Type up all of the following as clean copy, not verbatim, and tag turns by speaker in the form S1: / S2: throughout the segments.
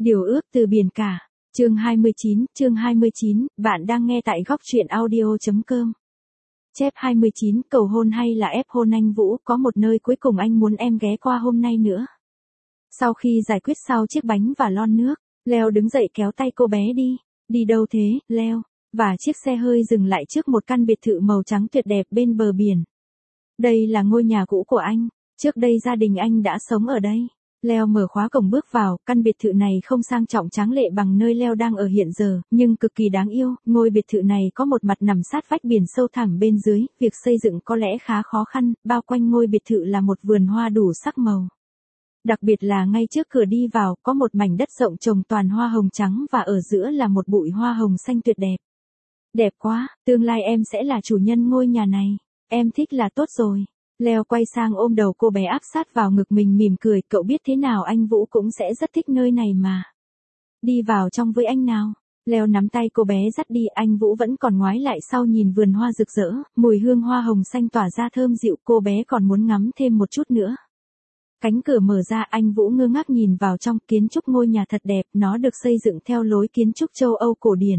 S1: Điều ước từ biển cả. Chương 29, bạn đang nghe tại góc truyện audio.com. Chép 29, cầu hôn hay là ép hôn anh Vũ, có một nơi cuối cùng anh muốn em ghé qua hôm nay nữa. Sau khi giải quyết sau chiếc bánh và lon nước, Leo đứng dậy kéo tay cô bé đi. Đi đâu thế, Leo? Và chiếc xe hơi dừng lại trước một căn biệt thự màu trắng tuyệt đẹp bên bờ biển. Đây là ngôi nhà cũ của anh, trước đây gia đình anh đã sống ở đây. Leo mở khóa cổng bước vào, căn biệt thự này không sang trọng tráng lệ bằng nơi Leo đang ở hiện giờ, nhưng cực kỳ đáng yêu. Ngôi biệt thự này có một mặt nằm sát vách biển sâu thẳm bên dưới, việc xây dựng có lẽ khá khó khăn, bao quanh ngôi biệt thự là một vườn hoa đủ sắc màu. Đặc biệt là ngay trước cửa đi vào, có một mảnh đất rộng trồng toàn hoa hồng trắng và ở giữa là một bụi hoa hồng xanh tuyệt đẹp. Đẹp quá, tương lai em sẽ là chủ nhân ngôi nhà này, em thích là tốt rồi. Leo quay sang ôm đầu cô bé áp sát vào ngực mình mỉm cười, cậu biết thế nào anh Vũ cũng sẽ rất thích nơi này mà. Đi vào trong với anh nào. Leo nắm tay cô bé dắt đi, anh Vũ vẫn còn ngoái lại sau nhìn vườn hoa rực rỡ, mùi hương hoa hồng xanh tỏa ra thơm dịu, cô bé còn muốn ngắm thêm một chút nữa. Cánh cửa mở ra, anh Vũ ngơ ngác nhìn vào trong, kiến trúc ngôi nhà thật đẹp, nó được xây dựng theo lối kiến trúc châu Âu cổ điển.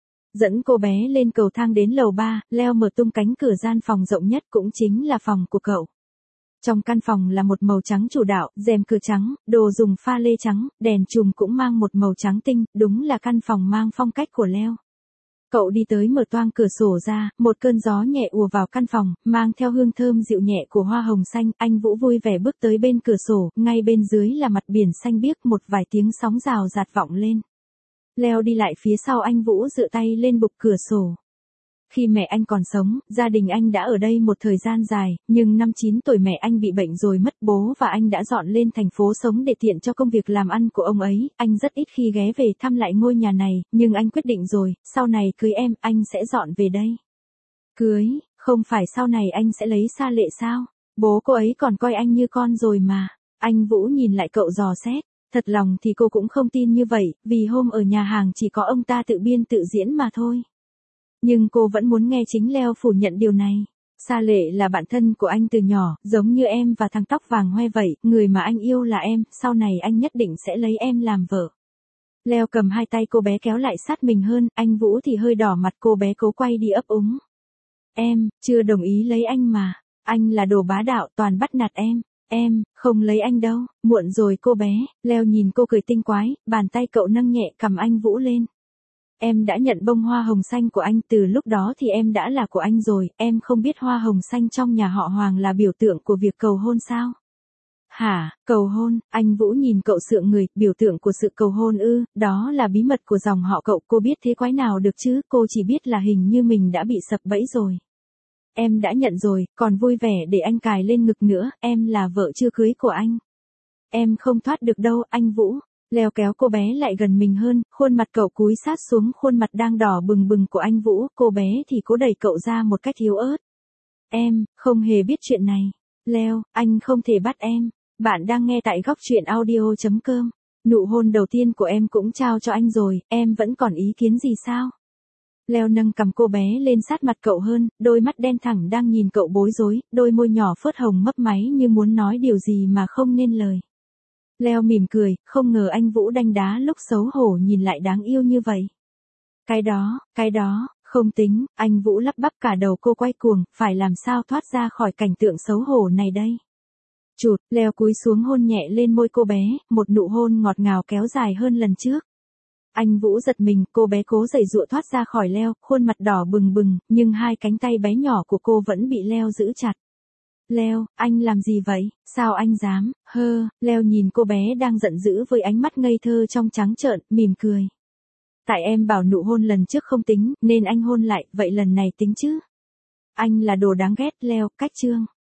S1: Dẫn cô bé lên cầu thang đến lầu 3, Leo mở tung cánh cửa gian phòng rộng nhất, cũng chính là phòng của cậu. Trong căn phòng là một màu trắng chủ đạo, rèm cửa trắng, đồ dùng pha lê trắng, đèn chùm cũng mang một màu trắng tinh, đúng là căn phòng mang phong cách của Leo. Cậu đi tới mở toang cửa sổ ra, một cơn gió nhẹ ùa vào căn phòng, mang theo hương thơm dịu nhẹ của hoa hồng xanh. Anh Vũ vui vẻ bước tới bên cửa sổ, ngay bên dưới là mặt biển xanh biếc, một vài tiếng sóng rào rạt vọng lên. Leo đi lại phía sau anh Vũ, dựa tay lên bục cửa sổ. Khi mẹ anh còn sống, gia đình anh đã ở đây một thời gian dài, nhưng năm 9 tuổi mẹ anh bị bệnh rồi mất, bố và anh đã dọn lên thành phố sống để tiện cho công việc làm ăn của ông ấy. Anh rất ít khi ghé về thăm lại ngôi nhà này, nhưng anh quyết định rồi, sau này cưới em, anh sẽ dọn về đây. Cưới, không phải sau này anh sẽ lấy Sa Lệ sao? Bố cô ấy còn coi anh như con rồi mà. Anh Vũ nhìn lại cậu dò xét. Thật lòng thì cô cũng không tin như vậy, vì hôm ở nhà hàng chỉ có ông ta tự biên tự diễn mà thôi. Nhưng cô vẫn muốn nghe chính Leo phủ nhận điều này. Sa Lệ là bạn thân của anh từ nhỏ, giống như em và thằng tóc vàng hoe vậy, người mà anh yêu là em, sau này anh nhất định sẽ lấy em làm vợ. Leo cầm hai tay cô bé kéo lại sát mình hơn, anh Vũ thì hơi đỏ mặt, cô bé cố quay đi ấp úng. Em, chưa đồng ý lấy anh mà, anh là đồ bá đạo toàn bắt nạt em. Em, không lấy anh đâu, muộn rồi cô bé. Leo nhìn cô cười tinh quái, bàn tay cậu nâng nhẹ cầm anh Vũ lên. Em đã nhận bông hoa hồng xanh của anh, từ lúc đó thì em đã là của anh rồi, em không biết hoa hồng xanh trong nhà họ Hoàng là biểu tượng của việc cầu hôn sao? Hả, cầu hôn? Anh Vũ nhìn cậu sượng người, biểu tượng của sự cầu hôn ư? Đó là bí mật của dòng họ cậu, cô biết thế quái nào được chứ, cô chỉ biết là hình như mình đã bị sập bẫy rồi. Em đã nhận rồi, còn vui vẻ để anh cài lên ngực nữa, em là vợ chưa cưới của anh. Em không thoát được đâu, anh Vũ. Leo kéo cô bé lại gần mình hơn, khuôn mặt cậu cúi sát xuống khuôn mặt đang đỏ bừng bừng của anh Vũ, cô bé thì cố đẩy cậu ra một cách yếu ớt. Em, không hề biết chuyện này. Leo, anh không thể bắt em. Bạn đang nghe tại góc truyện audio.com. Nụ hôn đầu tiên của em cũng trao cho anh rồi, em vẫn còn ý kiến gì sao? Leo nâng cầm cô bé lên sát mặt cậu hơn, đôi mắt đen thẳng đang nhìn cậu bối rối, đôi môi nhỏ phớt hồng mấp máy như muốn nói điều gì mà không nên lời. Leo mỉm cười, không ngờ anh Vũ đanh đá lúc xấu hổ nhìn lại đáng yêu như vậy. Cái đó, không tính, anh Vũ lắp bắp, cả đầu cô quay cuồng, phải làm sao thoát ra khỏi cảnh tượng xấu hổ này đây. Chụt, Leo cúi xuống hôn nhẹ lên môi cô bé, một nụ hôn ngọt ngào kéo dài hơn lần trước. Anh Vũ giật mình, cô bé cố giãy giụa thoát ra khỏi Leo, khuôn mặt đỏ bừng bừng, nhưng hai cánh tay bé nhỏ của cô vẫn bị Leo giữ chặt. Leo, anh làm gì vậy? Sao anh dám? Leo nhìn cô bé đang giận dữ với ánh mắt ngây thơ trong trắng trợn, mỉm cười. Tại em bảo nụ hôn lần trước không tính, nên anh hôn lại, vậy lần này tính chứ? Anh là đồ đáng ghét, Leo, cách chương.